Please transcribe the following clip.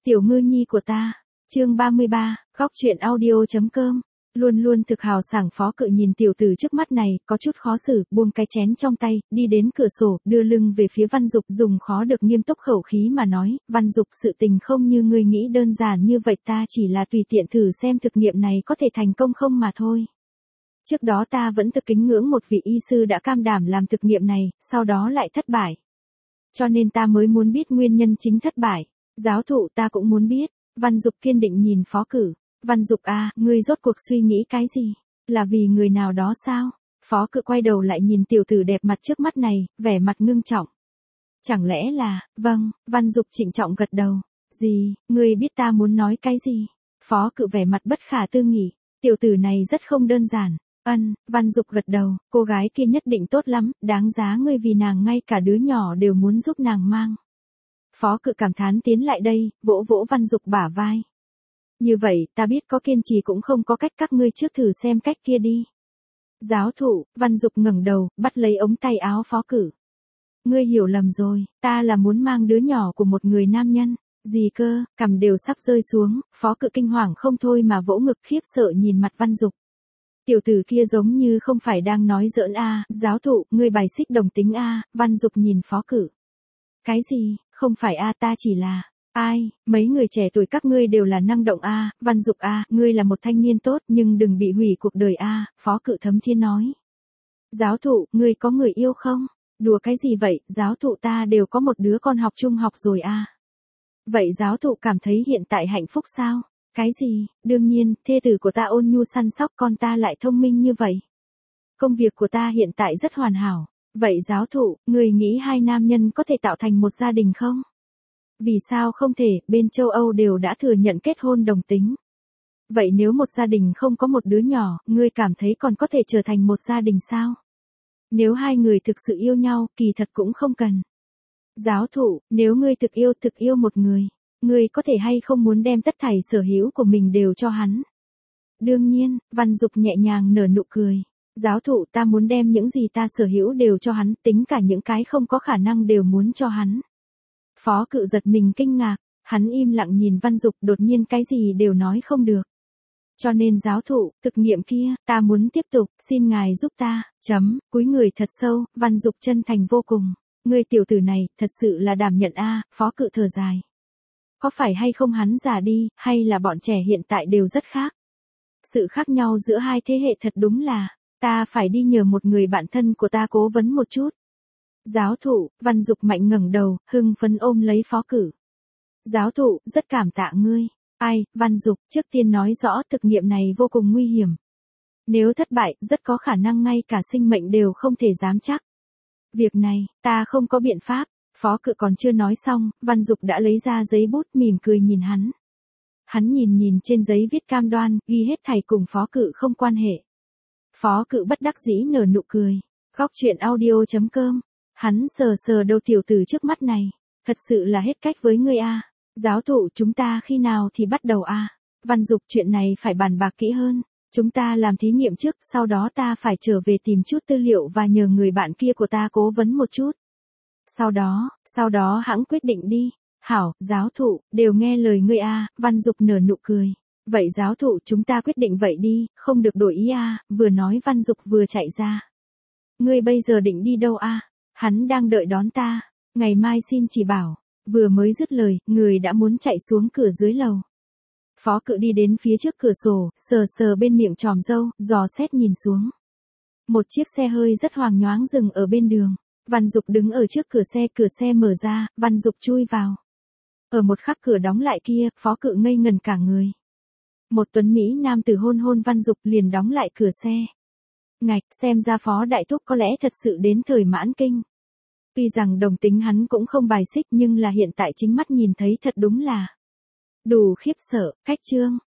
Tiểu ngư nhi của ta. Chương 33, góc truyện audio.com. Luôn luôn thực hào sảng Phó Cự nhìn tiểu tử trước mắt này, có chút khó xử, buông cái chén trong tay, đi đến cửa sổ, đưa lưng về phía Văn Dục, dùng khó được nghiêm túc khẩu khí mà nói, Văn Dục, sự tình không như ngươi nghĩ đơn giản như vậy, ta chỉ là tùy tiện thử xem thực nghiệm này có thể thành công không mà thôi. Trước đó ta vẫn thực kính ngưỡng một vị y sư đã cam đảm làm thực nghiệm này, sau đó lại thất bại. Cho nên ta mới muốn biết nguyên nhân chính thất bại. Giáo thụ, ta cũng muốn biết. Văn Dục kiên định nhìn Phó Cự. Văn Dục à, ngươi rốt cuộc suy nghĩ cái gì? Là vì người nào đó sao? Phó Cự quay đầu lại nhìn tiểu tử đẹp mặt trước mắt này, vẻ mặt ngưng trọng. Chẳng lẽ là, vâng, Văn Dục trịnh trọng gật đầu. Gì, ngươi biết ta muốn nói cái gì? Phó Cự vẻ mặt bất khả tư nghị. Tiểu tử này rất không đơn giản. Văn Dục gật đầu, cô gái kia nhất định tốt lắm, đáng giá ngươi vì nàng ngay cả đứa nhỏ đều muốn giúp nàng mang. Phó Cự cảm thán tiến lại đây, vỗ vỗ Văn Dục bả vai. Như vậy, ta biết có kiên trì cũng không có cách, các ngươi trước thử xem cách kia đi. Giáo thụ, Văn Dục ngẩng đầu, bắt lấy ống tay áo Phó Cự. Ngươi hiểu lầm rồi, ta là muốn mang đứa nhỏ của một người nam nhân. Gì cơ, cằm đều sắp rơi xuống, Phó Cự kinh hoàng không thôi mà vỗ ngực khiếp sợ nhìn mặt Văn Dục. Tiểu tử kia giống như không phải đang nói giỡn a, giáo thụ, ngươi bài xích đồng tính a, Văn Dục nhìn Phó Cự. Cái gì, không phải a, ta chỉ là, ai, mấy người trẻ tuổi các ngươi đều là năng động a, Văn Dục a, ngươi là một thanh niên tốt nhưng đừng bị hủy cuộc đời a, Phó Cự thấm thiên nói. Giáo thụ, ngươi có người yêu không? Đùa cái gì vậy, giáo thụ ta đều có một đứa con học trung học rồi a. Vậy giáo thụ cảm thấy hiện tại hạnh phúc sao? Cái gì, đương nhiên, thê tử của ta ôn nhu săn sóc, con ta lại thông minh như vậy. Công việc của ta hiện tại rất hoàn hảo. Vậy giáo thụ, người nghĩ hai nam nhân có thể tạo thành một gia đình không? Vì sao không thể, bên châu Âu đều đã thừa nhận kết hôn đồng tính. Vậy nếu một gia đình không có một đứa nhỏ, ngươi cảm thấy còn có thể trở thành một gia đình sao? Nếu hai người thực sự yêu nhau, kỳ thật cũng không cần. Giáo thụ, nếu ngươi thực yêu một người, ngươi có thể hay không muốn đem tất thảy sở hữu của mình đều cho hắn? Đương nhiên, Văn Dục nhẹ nhàng nở nụ cười. Giáo thụ, ta muốn đem những gì ta sở hữu đều cho hắn, tính cả những cái không có khả năng đều muốn cho hắn. Phó Cự giật mình kinh ngạc, hắn im lặng nhìn Văn Dục, đột nhiên cái gì đều nói không được. Cho nên giáo thụ, thực nghiệm kia, ta muốn tiếp tục, xin ngài giúp ta, cúi người thật sâu, Văn Dục chân thành vô cùng. Ngươi tiểu tử này, thật sự là đảm nhận a, Phó Cự thở dài. Có phải hay không hắn già đi, hay là bọn trẻ hiện tại đều rất khác? Sự khác nhau giữa hai thế hệ thật đúng là, ta phải đi nhờ một người bạn thân của ta cố vấn một chút. Giáo thụ, Văn Dục mạnh ngẩng đầu, hưng phấn ôm lấy Phó Cự. Giáo thụ, rất cảm tạ ngươi. Ai, Văn Dục, trước tiên nói rõ thực nghiệm này vô cùng nguy hiểm. Nếu thất bại, rất có khả năng ngay cả sinh mệnh đều không thể dám chắc. Việc này, ta không có biện pháp. Phó Cự còn chưa nói xong, Văn Dục đã lấy ra giấy bút mỉm cười nhìn hắn. Hắn nhìn trên giấy viết cam đoan, ghi hết thảy cùng Phó Cự không quan hệ. Phó Cự bất đắc dĩ nở nụ cười. Góc truyện audio.com. Hắn sờ đầu tiểu tử trước mắt này. Thật sự là hết cách với ngươi a. Giáo thụ, chúng ta khi nào thì bắt đầu a? Văn Dục, chuyện này phải bàn bạc kỹ hơn. Chúng ta làm thí nghiệm trước, sau đó ta phải trở về tìm chút tư liệu và nhờ người bạn kia của ta cố vấn một chút. Sau đó hãng quyết định đi. Hảo, giáo thụ, đều nghe lời ngươi a, Văn Dục nở nụ cười. Vậy giáo thụ, chúng ta quyết định vậy đi, không được đổi ý a, vừa nói Văn Dục vừa chạy ra. Ngươi bây giờ định đi đâu a? Hắn đang đợi đón ta, ngày mai xin chỉ bảo. Vừa mới dứt lời, người đã muốn chạy xuống cửa dưới lầu. Phó Cự đi đến phía trước cửa sổ, sờ bên miệng tròm râu, dò xét nhìn xuống. Một chiếc xe hơi rất hoang nhoáng dừng ở bên đường. Văn Dục đứng ở trước cửa xe mở ra, Văn Dục chui vào. Ở một khắc cửa đóng lại kia, Phó Cự ngây ngần cả người. Một tuấn Mỹ nam tử hôn Văn Dục liền đóng lại cửa xe. Ngạch, xem ra Phó Đại Thúc có lẽ thật sự đến thời mãn kinh. Tuy rằng đồng tính hắn cũng không bài xích nhưng là hiện tại chính mắt nhìn thấy thật đúng là đủ khiếp sợ, cách chương.